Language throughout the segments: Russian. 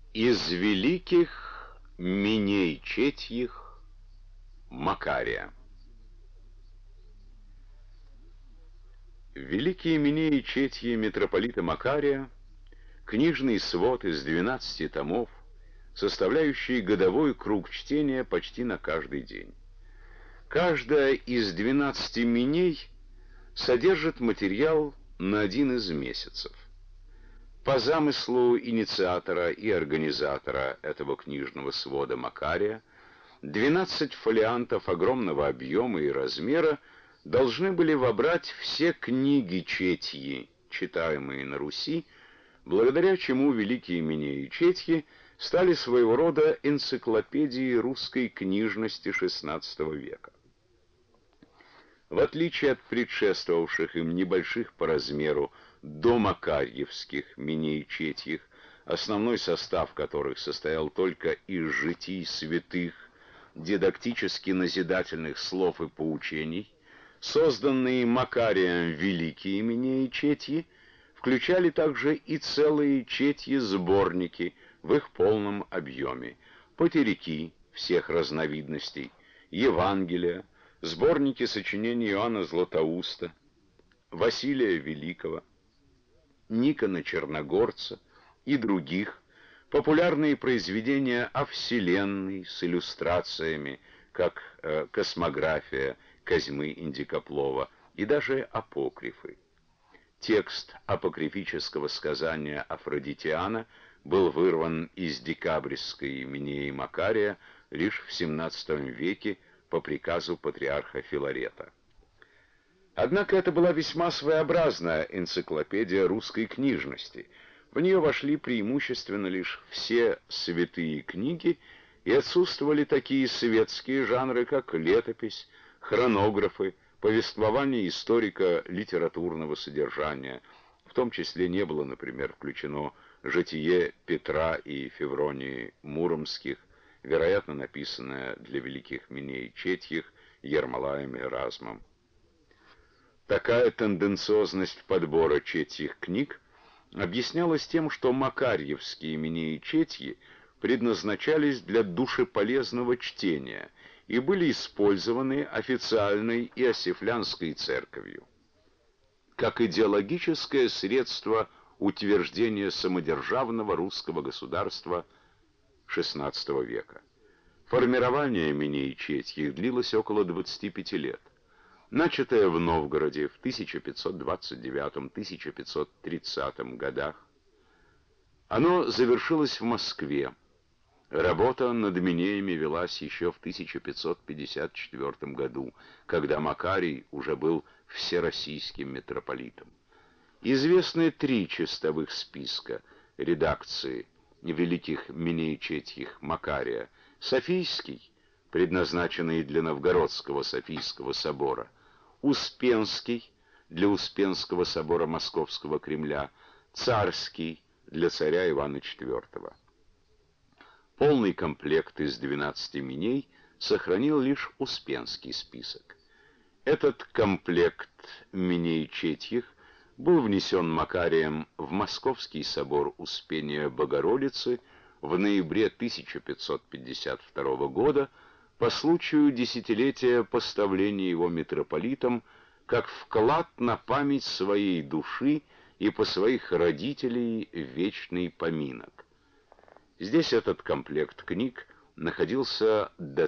Из великих Миней Четьих Макария. Великие Минеи Четьи митрополита Макария, книжный свод из 12 томов, составляющий годовой круг чтения почти на каждый день. Каждая из 12 миней содержит материал на один из месяцев. По замыслу инициатора и организатора этого книжного свода Макария, 12 фолиантов огромного объема и размера должны были вобрать все книги Четьи, читаемые на Руси, благодаря чему великие Минеи Четьи стали своего рода энциклопедией русской книжности XVI века. В отличие от предшествовавших им небольших по размеру домакарьевских Миней Четьих, основной состав которых состоял только из житий святых, дидактически-назидательных слов и поучений, созданные Макарием великие Минеи Четьи включали также и целые четьи-сборники в их полном объеме, потеряки всех разновидностей, Евангелия, сборники сочинений Иоанна Златоуста, Василия Великого, Никона Черногорца и других, популярные произведения о Вселенной с иллюстрациями, как «Космография» Козьмы Индикоплова, и даже апокрифы. Текст апокрифического сказания Афродитиана был вырван из декабрьской Минеи Макария лишь в XVII веке по приказу патриарха Филарета. Однако это была весьма своеобразная энциклопедия русской книжности. В нее вошли преимущественно лишь все святые книги, и отсутствовали такие светские жанры, как летопись, хронографы, повествование историка литературного содержания. В том числе не было, например, включено житие Петра и Февронии Муромских, вероятно, написанное для великих Миней Четьих Ермолаем и Эразмом. Такая тенденциозность подбора четьих книг объяснялась тем, что макарьевские Минеи Четьи предназначались для душеполезного чтения и были использованы официальной иосифлянской церковью как идеологическое средство утверждения самодержавного русского государства XVI века. Формирование Минеи Четьих длилось около 25 лет. Начатое в Новгороде в 1529-1530 годах, оно завершилось в Москве. Работа над Минеями велась еще в 1554 году, когда Макарий уже был всероссийским митрополитом. Известны 3 чистовых списка редакции великих Миней Четьих Макария: Софийский, предназначенный для Новгородского Софийского собора, Успенский, для Успенского собора Московского Кремля, Царский, для царя Ивана IV. Полный комплект из 12 миней сохранил лишь Успенский список. Этот комплект Миней Четьих был внесен Макарием в Московский собор Успения Богородицы в ноябре 1552 года по случаю десятилетия поставления его митрополитом как вклад на память своей души и по своих родителей вечный поминок. Здесь этот комплект книг находился до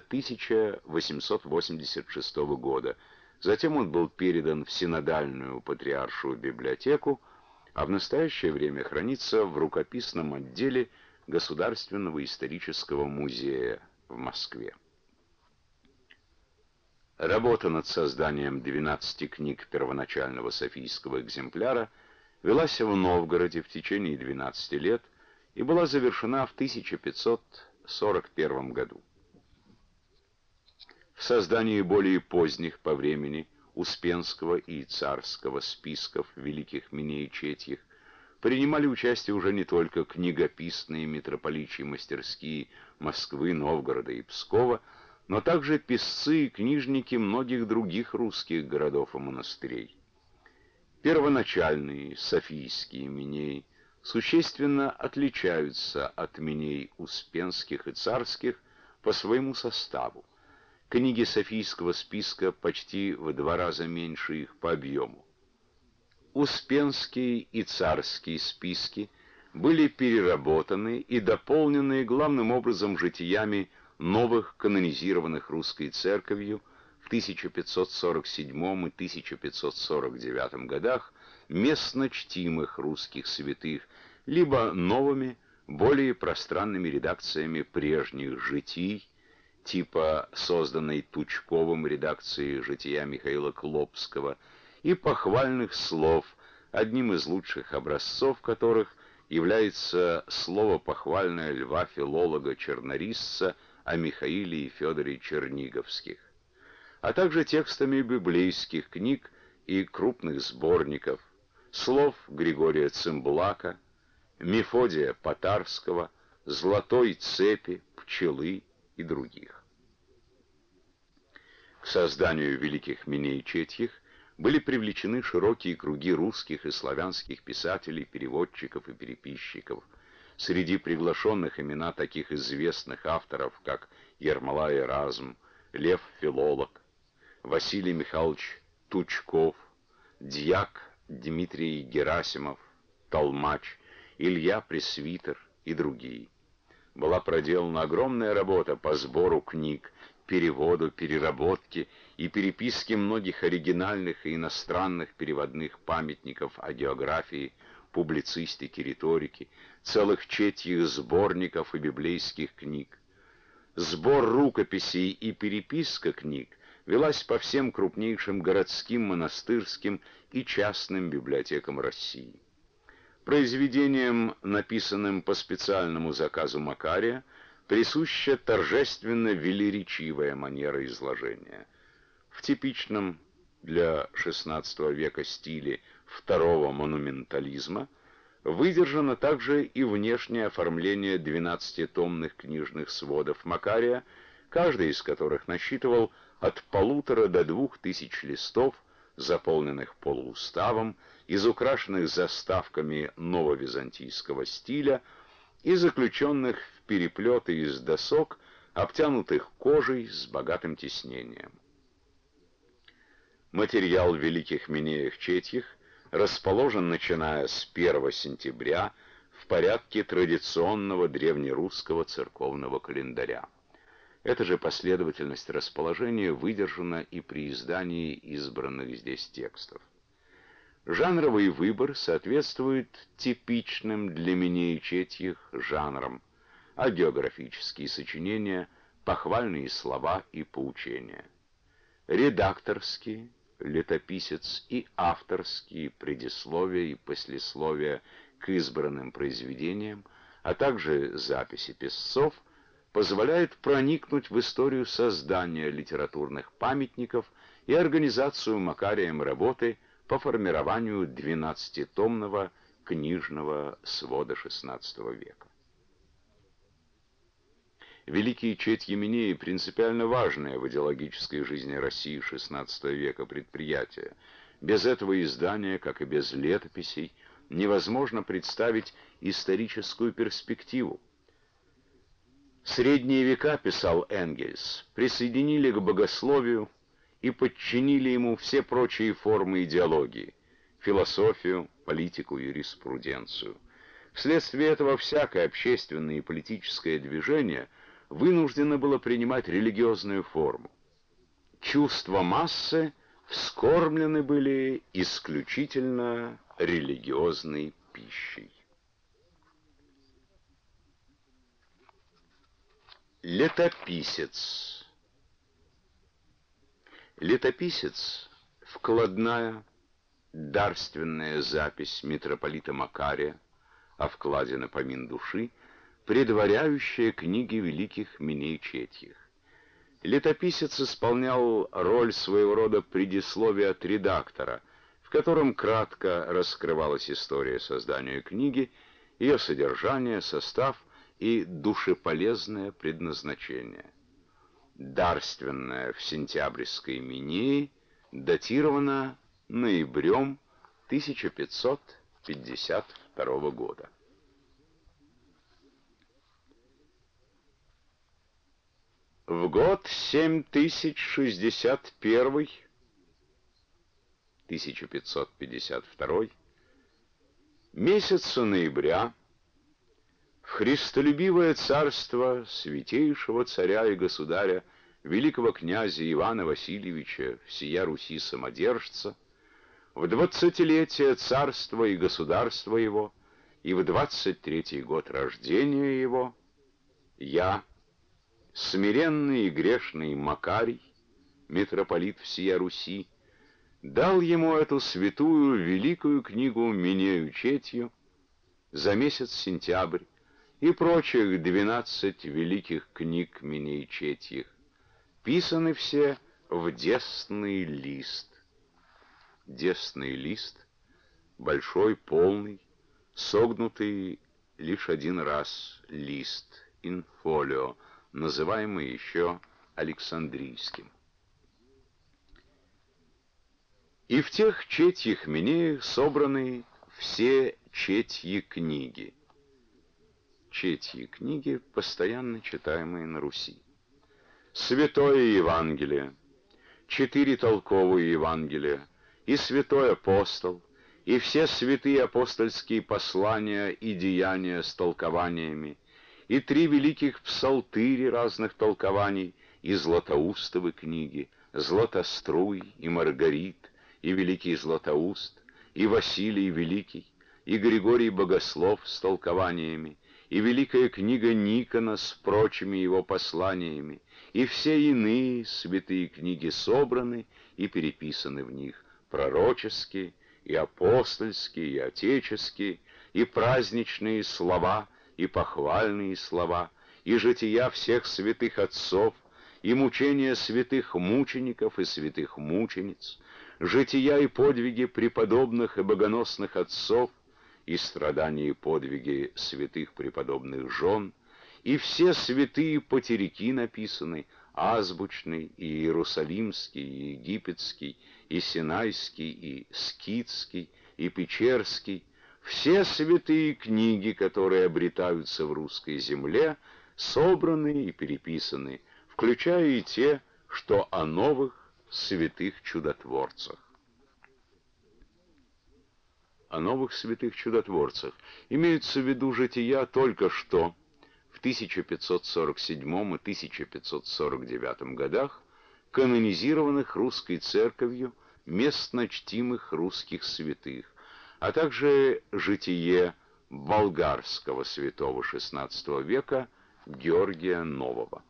1886 года. Затем он был передан в Синодальную патриаршую библиотеку, а в настоящее время хранится в рукописном отделе Государственного исторического музея в Москве. Работа над созданием 12 книг первоначального софийского экземпляра велась в Новгороде в течение 12 лет и была завершена в 1541 году. В создании более поздних по времени Успенского и Царского списков великих Миней Четьих принимали участие уже не только книгописные митрополичьи мастерские Москвы, Новгорода и Пскова, но также писцы и книжники многих других русских городов и монастырей. Первоначальные софийские Минеи существенно отличаются от Миней Успенских и Царских по своему составу. Книги Софийского списка почти в 2 раза меньше их по объему. Успенские и Царские списки были переработаны и дополнены главным образом житиями новых канонизированных русской церковью в 1547 и 1549 годах местно чтимых русских святых, либо новыми, более пространными редакциями прежних житий, типа созданной Тучковым редакции жития Михаила Клопского, и похвальных слов, одним из лучших образцов которых является слово похвальное льва-филолога-чернорисца о Михаиле и Федоре Черниговских, а также текстами библейских книг и крупных сборников, слов Григория Цимбулака, Мефодия Потарского, Золотой цепи, Пчелы и других. К созданию великих Миней Четьих были привлечены широкие круги русских и славянских писателей, переводчиков и переписчиков. Среди приглашенных имена таких известных авторов, как Ермолай Эразм, Лев Филолог, Василий Михайлович Тучков, дьяк Дмитрий Герасимов, толмач, Илья Пресвитер и другие. Была проделана огромная работа по сбору книг, переводу, переработке и переписке многих оригинальных и иностранных переводных памятников о географии, публицистике, риторике, целых четьих сборников и библейских книг. Сбор рукописей и переписка книг велась по всем крупнейшим городским, монастырским и частным библиотекам России. Произведениям, написанным по специальному заказу Макария, присуща торжественно велеречивая манера изложения. В типичном для XVI века стиле второго монументализма выдержано также и внешнее оформление 12-томных книжных сводов Макария, каждый из которых насчитывал от 1,5 до 2000 листов, заполненных полууставом, изукрашенных заставками нововизантийского стиля и заключенных в переплеты из досок, обтянутых кожей с богатым тиснением. Материал великих Минеях Четьих расположен, начиная с 1 сентября, в порядке традиционного древнерусского церковного календаря. Эта же последовательность расположения выдержана и при издании избранных здесь текстов. Жанровый выбор соответствует типичным для Миней Четьих жанрам, а географические сочинения — похвальные слова и поучения. Редакторские, летописец и авторские предисловия и послесловия к избранным произведениям, а также записи писцов — позволяет проникнуть в историю создания литературных памятников и организацию Макарием работы по формированию 12-томного книжного свода XVI века. Великие Четьи Минеи — принципиально важное в идеологической жизни России XVI века предприятие. Без этого издания, как и без летописей, невозможно представить историческую перспективу. Средние века, писал Энгельс, присоединили к богословию и подчинили ему все прочие формы идеологии — философию, политику, юриспруденцию. Вследствие этого всякое общественное и политическое движение вынуждено было принимать религиозную форму. Чувства массы вскормлены были исключительно религиозной пищей. Летописец. Летописец — вкладная, дарственная запись митрополита Макария о вкладе на помин души, предваряющая книги великих Миней Четьих. Летописец исполнял роль своего рода предисловия от редактора, в котором кратко раскрывалась история создания книги, ее содержание, состав и душеполезное предназначение. Дарственная в сентябрьской Минее датирована ноябрем 1552 1962 года. В год 7061, 1552, месяца ноября, в христолюбивое царство святейшего царя и государя великого князя Ивана Васильевича всея Руси самодержца, в 20-летие царства и государства его и в 23-й год рождения его, я, смиренный и грешный Макарий, митрополит всея Руси, дал ему эту святую великую книгу Минею Четью за месяц сентябрь и прочих 12 великих книг Миней Четьих, писаны все в десный лист. Десный лист, большой, полный, согнутый лишь один раз лист, инфолио, называемый еще Александрийским. И в тех четьих Минеях собраны все четьи книги. Четьи книги, постоянно читаемые на Руси. Святое Евангелие, 4 толковые Евангелия, и святой апостол, и все святые апостольские послания и деяния с толкованиями, и 3 великих псалтыри разных толкований, и Златоустовы книги, Златоструй, и Маргарит, и Великий Златоуст, и Василий Великий, и Григорий Богослов с толкованиями, и великая книга Никона с прочими его посланиями, и все иные святые книги собраны и переписаны в них, пророческие, и апостольские, и отеческие, и праздничные слова, и похвальные слова, и жития всех святых отцов, и мучения святых мучеников и святых мучениц, жития и подвиги преподобных и богоносных отцов, и страдания и подвиги святых преподобных жен, и все святые потеряки написаны, азбучный, и иерусалимский, и египетский, и синайский, и скитский, и печерский, все святые книги, которые обретаются в русской земле, собраны и переписаны, включая и те, что о новых святых чудотворцах. О новых святых чудотворцах имеются в виду жития только что в 1547 и 1549 годах канонизированных русской церковью местно чтимых русских святых, а также житие болгарского святого XVI века Георгия Нового.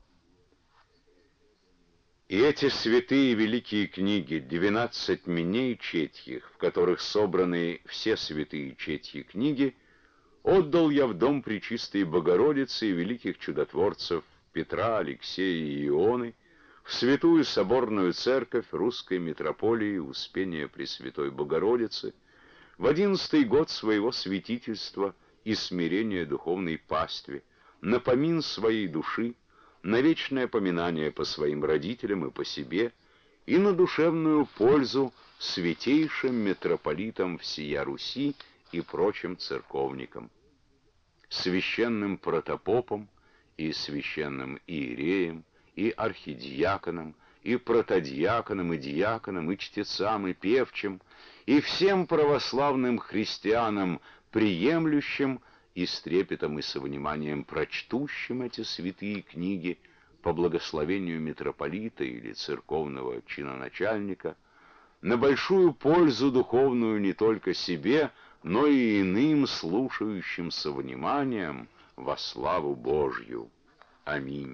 И эти святые великие книги, 12 Миней Четьих, в которых собраны все святые Четьи книги, отдал я в дом Пречистой Богородицы и великих чудотворцев Петра, Алексея и Ионы, в святую соборную церковь русской митрополии Успения Пресвятой Богородицы, в 11-й год своего святительства и смирения духовной пастве, на помин своей души, на вечное поминание по своим родителям и по себе, и на душевную пользу святейшим митрополитам всея Руси и прочим церковникам, священным протопопам и священным иереям, и архидиаконам, и протодиаконам, и диаконам, и чтецам, и певчим, и всем православным христианам, приемлющим и с трепетом и со вниманием прочтущим эти святые книги по благословению митрополита или церковного чиноначальника, на большую пользу духовную не только себе, но и иным слушающим со вниманием во славу Божью. Аминь.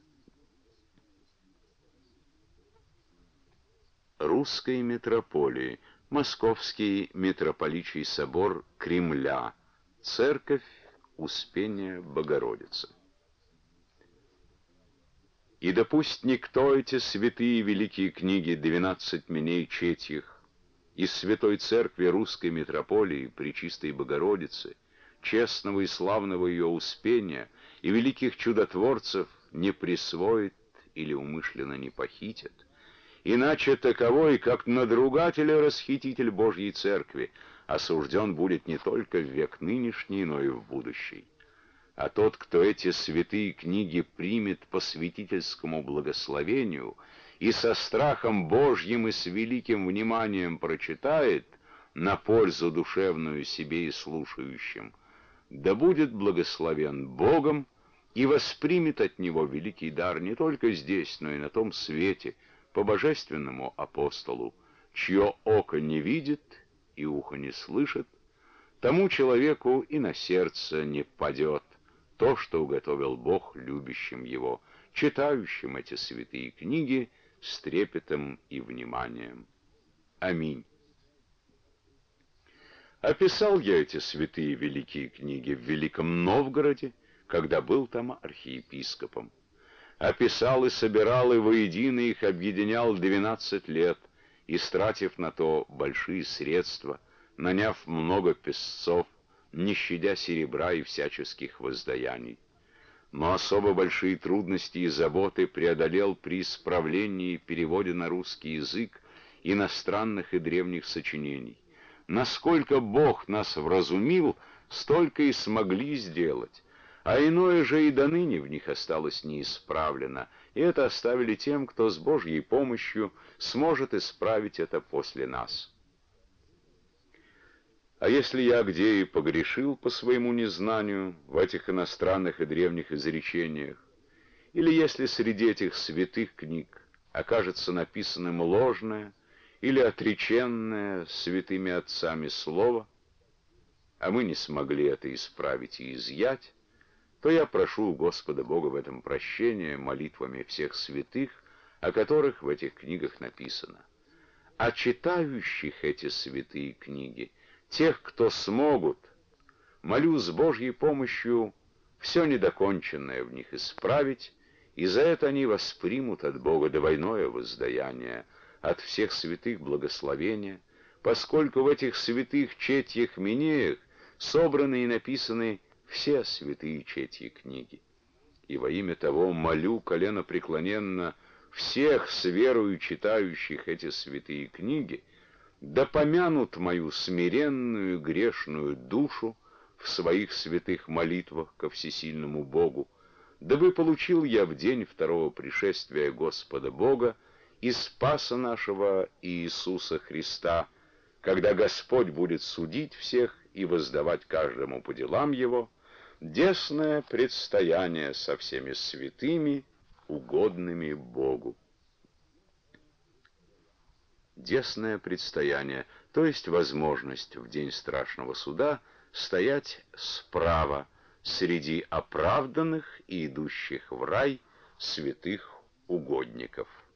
Русской митрополии, Московский митрополичий собор Кремля, Церковь Успения Богородицы. И да пусть никто эти святые великие книги 12 Миней Четьих из Святой Церкви Русской Митрополии Пречистой Богородицы, честного и славного ее Успения и великих чудотворцев не присвоит или умышленно не похитит, иначе таковой, как надругатель и расхититель Божьей Церкви, осужден будет не только в век нынешний, но и в будущий. А тот, кто эти святые книги примет по святительскому благословению и со страхом Божьим и с великим вниманием прочитает на пользу душевную себе и слушающим, да будет благословен Богом и воспримет от Него великий дар не только здесь, но и на том свете, по божественному апостолу, чье око не видит и ухо не слышит, тому человеку и на сердце не падет то, что уготовил Бог любящим Его, читающим эти святые книги с трепетом и вниманием. Аминь. Описал я эти святые великие книги в Великом Новгороде, когда был там архиепископом. Описал и собирал, и воедино их объединял 12 лет, истратив на то большие средства, наняв много песцов, не щадя серебра и всяческих воздаяний. Но особо большие трудности и заботы преодолел при исправлении и переводе на русский язык иностранных и древних сочинений. Насколько Бог нас вразумил, столько и смогли сделать, а иное же и доныне в них осталось неисправлено, и это оставили тем, кто с Божьей помощью сможет исправить это после нас. А если я где и погрешил по своему незнанию в этих иностранных и древних изречениях, или если среди этих святых книг окажется написанным ложное или отреченное святыми отцами слово, а мы не смогли это исправить и изъять, то я прошу у Господа Бога в этом прощения молитвами всех святых, о которых в этих книгах написано. А читающих эти святые книги, тех, кто смогут, молю с Божьей помощью все недоконченное в них исправить, и за это они воспримут от Бога двойное воздаяние, от всех святых благословения, поскольку в этих святых четьих минеях собраны и написаны все святые четьи книги. И во имя того молю коленопреклоненно всех с верою читающих эти святые книги, да помянут мою смиренную грешную душу в своих святых молитвах ко всесильному Богу, дабы получил я в день второго пришествия Господа Бога и Спаса нашего Иисуса Христа, когда Господь будет судить всех и воздавать каждому по делам его, десное предстояние со всеми святыми, угодными Богу. Десное предстояние, то есть возможность в день страшного суда стоять справа среди оправданных и идущих в рай святых угодников.